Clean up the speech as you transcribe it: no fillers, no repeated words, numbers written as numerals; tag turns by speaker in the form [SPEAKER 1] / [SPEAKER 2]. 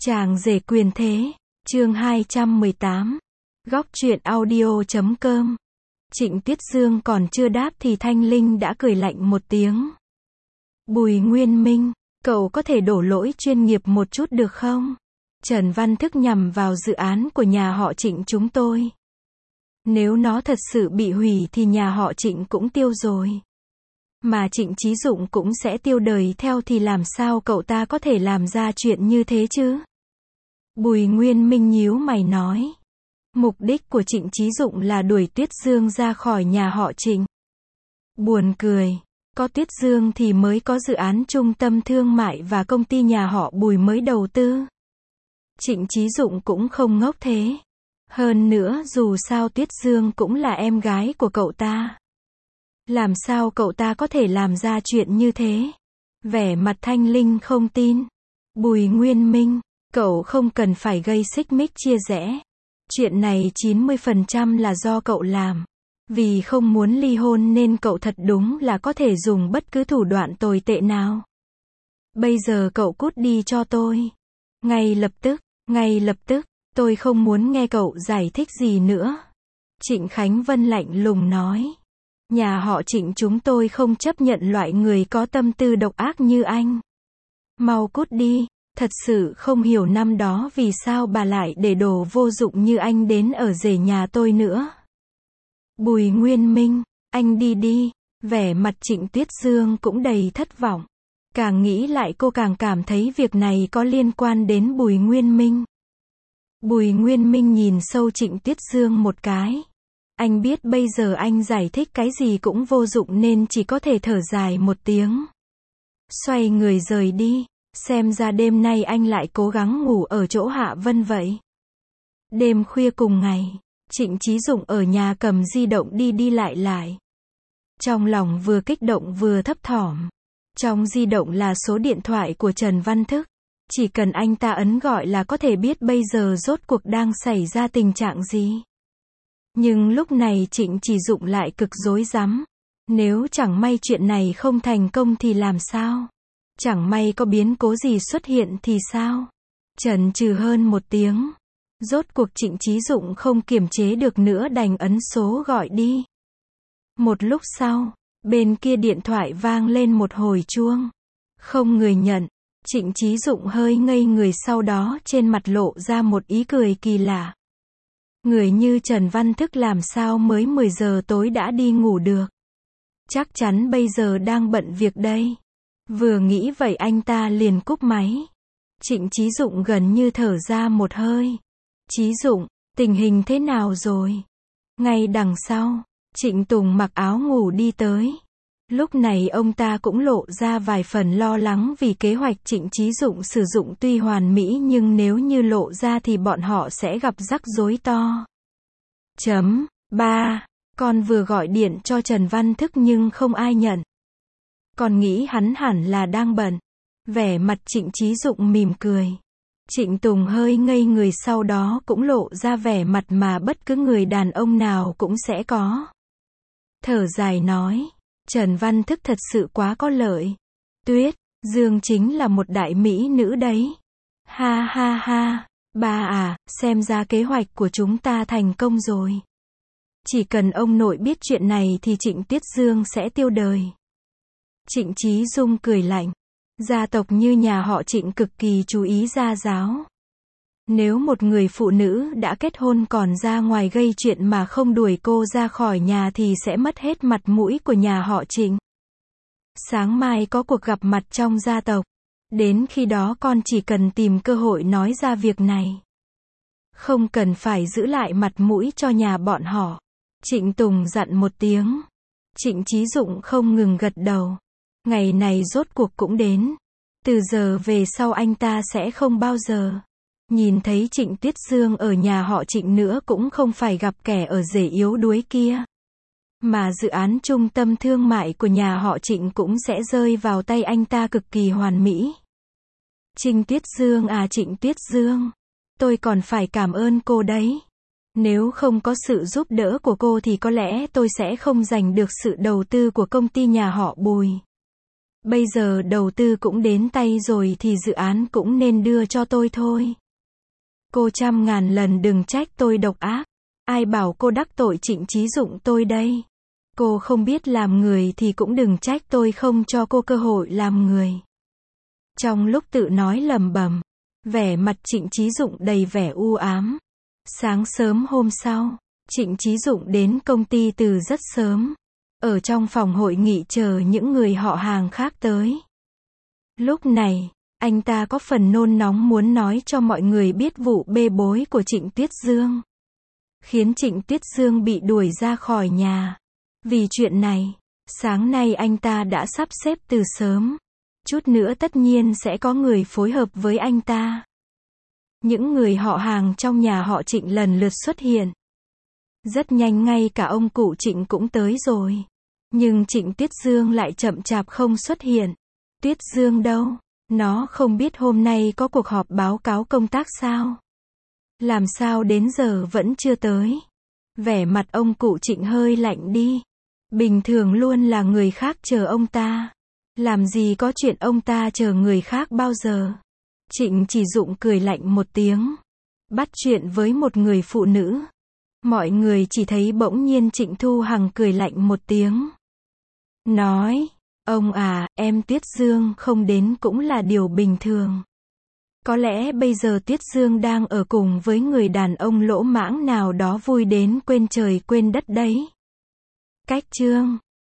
[SPEAKER 1] Chàng rể quyền thế, chương 218. Góc truyện audio.com. Trịnh Tuyết Dương còn chưa đáp thì Thanh Linh đã cười lạnh một tiếng. Bùi Nguyên Minh, cậu có thể đổ lỗi chuyên nghiệp một chút được không? Trần Văn Thức nhằm vào dự án của nhà họ Trịnh chúng tôi. Nếu nó thật sự bị hủy thì nhà họ Trịnh cũng tiêu rồi. Mà Trịnh Chí Dụng cũng sẽ tiêu đời theo thì làm sao cậu ta có thể làm ra chuyện như thế chứ? Bùi Nguyên Minh nhíu mày nói. Mục đích của Trịnh Chí Dụng là đuổi Tuyết Dương ra khỏi nhà họ Trịnh. Buồn cười. Có Tuyết Dương thì mới có dự án trung tâm thương mại và công ty nhà họ Bùi mới đầu tư. Trịnh Chí Dụng cũng không ngốc thế. Hơn nữa dù sao Tuyết Dương cũng là em gái của cậu ta. Làm sao cậu ta có thể làm ra chuyện như thế? Vẻ mặt Thanh Linh không tin. Bùi Nguyên Minh, cậu không cần phải gây xích mích chia rẽ. Chuyện này 90% là do cậu làm. Vì không muốn ly hôn nên cậu thật đúng là có thể dùng bất cứ thủ đoạn tồi tệ nào. Bây giờ cậu cút đi cho tôi. Ngay lập tức, tôi không muốn nghe cậu giải thích gì nữa. Trịnh Khánh Vân lạnh lùng nói. Nhà họ Trịnh chúng tôi không chấp nhận loại người có tâm tư độc ác như anh. Mau cút đi, thật sự không hiểu năm đó vì sao bà lại để đồ vô dụng như anh đến ở rể nhà tôi nữa. Bùi Nguyên Minh, anh đi đi, vẻ mặt Trịnh Tuyết Dương cũng đầy thất vọng. Càng nghĩ lại cô càng cảm thấy việc này có liên quan đến Bùi Nguyên Minh. Bùi Nguyên Minh nhìn sâu Trịnh Tuyết Dương một cái. Anh biết bây giờ anh giải thích cái gì cũng vô dụng nên chỉ có thể thở dài một tiếng. Xoay người rời đi, xem ra đêm nay anh lại cố gắng ngủ ở chỗ Hạ Vân vậy. Đêm khuya cùng ngày, Trịnh Chí Dụng ở nhà cầm di động đi lại. Trong lòng vừa kích động vừa thấp thỏm. Trong di động là số điện thoại của Trần Văn Thức. Chỉ cần anh ta ấn gọi là có thể biết bây giờ rốt cuộc đang xảy ra tình trạng gì. Nhưng lúc này Trịnh Chí Dụng lại cực rối rắm. Nếu chẳng may chuyện này không thành công thì làm sao? Chẳng may có biến cố gì xuất hiện thì sao? Chần chừ hơn một tiếng. Rốt cuộc Trịnh Chí Dụng không kiềm chế được nữa đành ấn số gọi đi. Một lúc sau, bên kia điện thoại vang lên một hồi chuông. Không người nhận. Trịnh Chí Dụng hơi ngây người sau đó trên mặt lộ ra một ý cười kỳ lạ. Người như Trần Văn Thức làm sao mới 10 giờ tối đã đi ngủ được. Chắc chắn bây giờ đang bận việc đây. Vừa nghĩ vậy anh ta liền cúp máy. Trịnh Chí Dụng gần như thở ra một hơi. Chí Dụng, tình hình thế nào rồi? Ngay đằng sau, Trịnh Tùng mặc áo ngủ đi tới. Lúc này ông ta cũng lộ ra vài phần lo lắng vì kế hoạch Trịnh Chí Dụng sử dụng tuy hoàn mỹ nhưng nếu như lộ ra thì bọn họ sẽ gặp rắc rối to. 3. Con vừa gọi điện cho Trần Văn Thức nhưng không ai nhận. Con nghĩ hắn hẳn là đang bận. Vẻ mặt Trịnh Chí Dụng mỉm cười. Trịnh Tùng hơi ngây người sau đó cũng lộ ra vẻ mặt mà bất cứ người đàn ông nào cũng sẽ có. Thở dài nói. Trần Văn Thức thật sự quá có lợi. Tuyết Dương chính là một đại mỹ nữ đấy. Ha ha ha. Ba à, xem ra kế hoạch của chúng ta thành công rồi. Chỉ cần ông nội biết chuyện này thì Trịnh Tuyết Dương sẽ tiêu đời. Trịnh Chí Dung cười lạnh. Gia tộc như nhà họ Trịnh cực kỳ chú ý gia giáo. Nếu một người phụ nữ đã kết hôn còn ra ngoài gây chuyện mà không đuổi cô ra khỏi nhà thì sẽ mất hết mặt mũi của nhà họ Trịnh. Sáng mai có cuộc gặp mặt trong gia tộc. Đến khi đó con chỉ cần tìm cơ hội nói ra việc này. Không cần phải giữ lại mặt mũi cho nhà bọn họ. Trịnh Tùng dặn một tiếng. Trịnh Chí Dụng không ngừng gật đầu. Ngày này rốt cuộc cũng đến. Từ giờ về sau anh ta sẽ không bao giờ nhìn thấy Trịnh Tuyết Dương ở nhà họ Trịnh nữa, cũng không phải gặp kẻ ở rể yếu đuối kia. Mà dự án trung tâm thương mại của nhà họ Trịnh cũng sẽ rơi vào tay anh ta cực kỳ hoàn mỹ. Trịnh Tuyết Dương à, Trịnh Tuyết Dương, tôi còn phải cảm ơn cô đấy. Nếu không có sự giúp đỡ của cô thì có lẽ tôi sẽ không giành được sự đầu tư của công ty nhà họ Bùi. Bây giờ đầu tư cũng đến tay rồi thì dự án cũng nên đưa cho tôi thôi. Cô trăm ngàn lần đừng trách tôi độc ác. Ai bảo cô đắc tội Trịnh Chí Dụng tôi đây. Cô không biết làm người thì cũng đừng trách tôi không cho cô cơ hội làm người. Trong lúc tự nói lầm bầm, vẻ mặt Trịnh Chí Dụng đầy vẻ u ám. Sáng sớm hôm sau, Trịnh Chí Dụng đến công ty từ rất sớm. Ở trong phòng hội nghị chờ những người họ hàng khác tới. Lúc này, anh ta có phần nôn nóng muốn nói cho mọi người biết vụ bê bối của Trịnh Tuyết Dương. Khiến Trịnh Tuyết Dương bị đuổi ra khỏi nhà. Vì chuyện này, sáng nay anh ta đã sắp xếp từ sớm. Chút nữa tất nhiên sẽ có người phối hợp với anh ta. Những người họ hàng trong nhà họ Trịnh lần lượt xuất hiện. Rất nhanh ngay cả ông cụ Trịnh cũng tới rồi. Nhưng Trịnh Tuyết Dương lại chậm chạp không xuất hiện. Tuyết Dương đâu? Nó không biết hôm nay có cuộc họp báo cáo công tác sao? Làm sao đến giờ vẫn chưa tới? Vẻ mặt ông cụ Trịnh hơi lạnh đi. Bình thường luôn là người khác chờ ông ta. Làm gì có chuyện ông ta chờ người khác bao giờ? Trịnh Chỉ Dụng cười lạnh một tiếng. Bắt chuyện với một người phụ nữ. Mọi người chỉ thấy bỗng nhiên Trịnh Thu Hằng cười lạnh một tiếng. Nói, ông à, em Tuyết Dương không đến cũng là điều bình thường. Có lẽ bây giờ Tuyết Dương đang ở cùng với người đàn ông lỗ mãng nào đó vui đến quên trời quên đất đấy. Cách chương